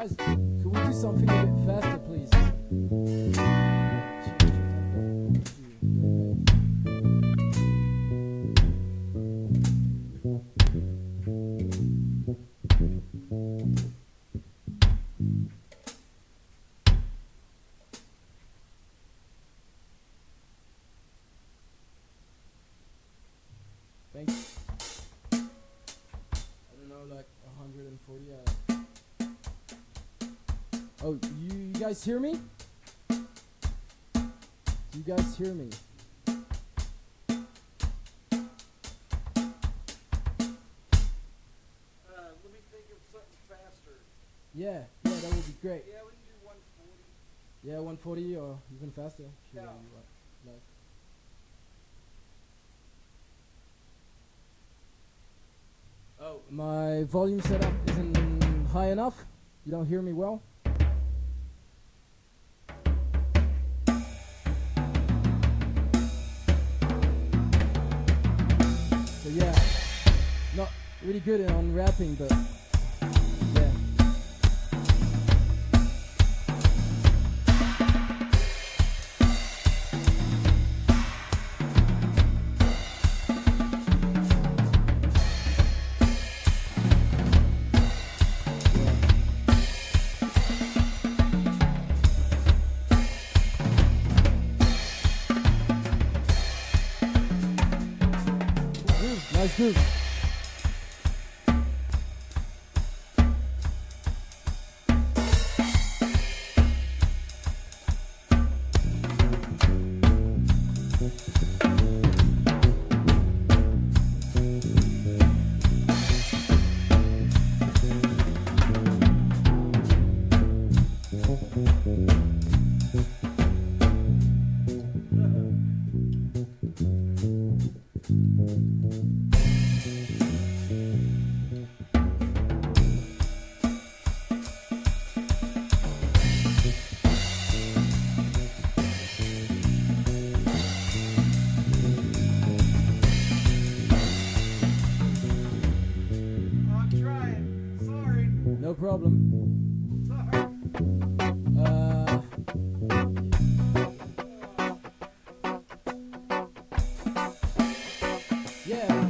Guys, could we do something a bit faster, please? Thanks. I don't know, like 140. Oh, you guys hear me? Do you guys hear me? Let me think of something faster. Yeah, that would be great. Yeah, we can do 140. Yeah, 140 or even faster. Sure, Yeah. like. Oh, my volume setup isn't high enough. You don't hear me well? So yeah, not really good on rapping, but yeah. Nice groove. I'm trying. Sorry. No problem. Sorry. Yeah.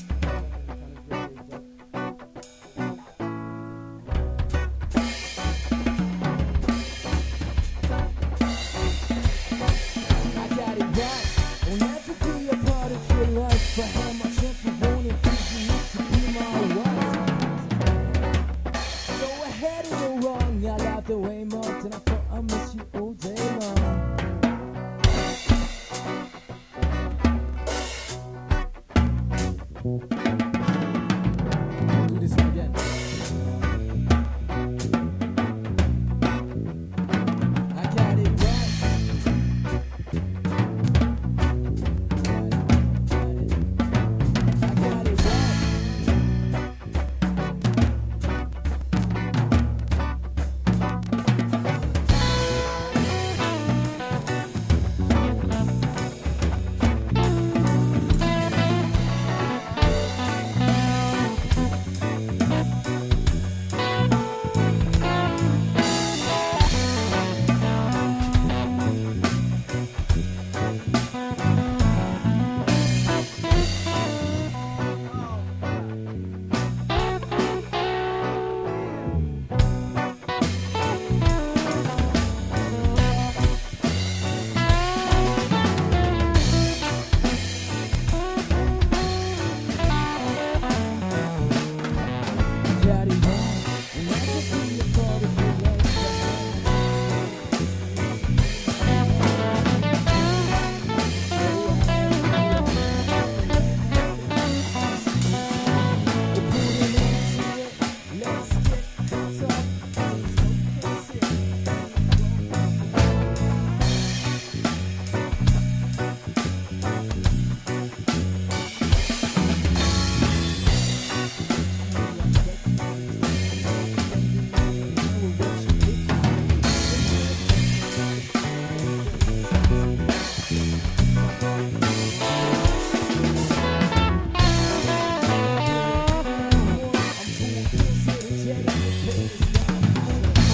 I got it right. I'll never be a part of your life. But how much if you want it, you need to be my wife. Go ahead and go wrong. I love the way more than I thought I miss you all day long. Do this one again. I got it right. I got it right. Got it right. And I could be a part of your life. We're putting into it. Let's get caught up. Things don't piss it.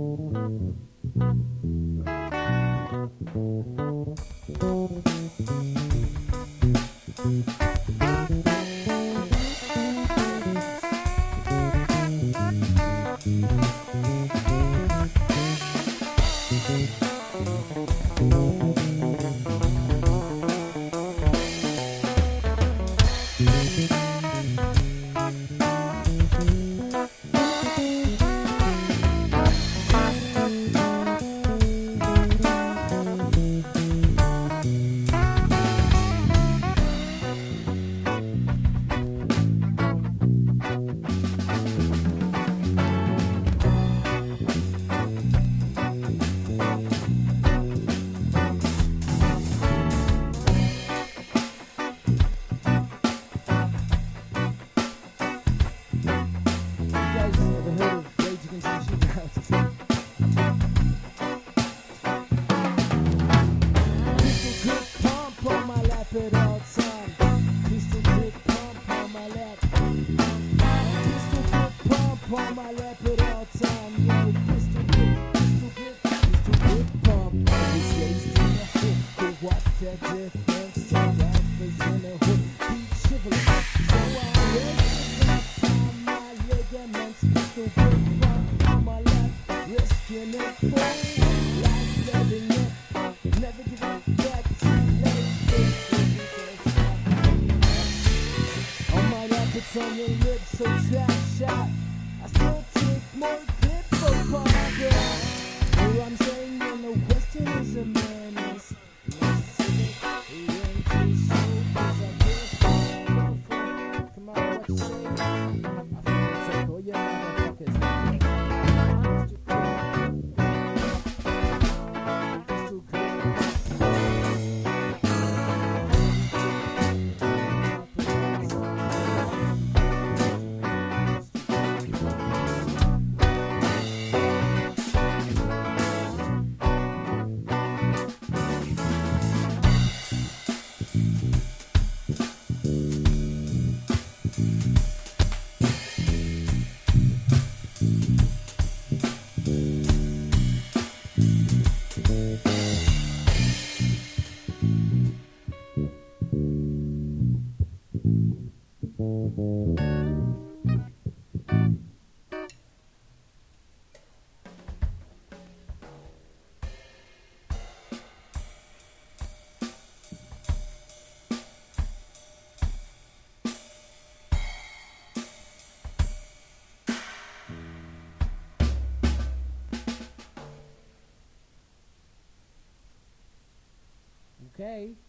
On your lips, so trap shot. I still take more clip for Parker. All I'm saying, you know, question is a menace. Come on, what you say? I feel it's like, oh, yeah, motherfuckers. It's too cool. Okay.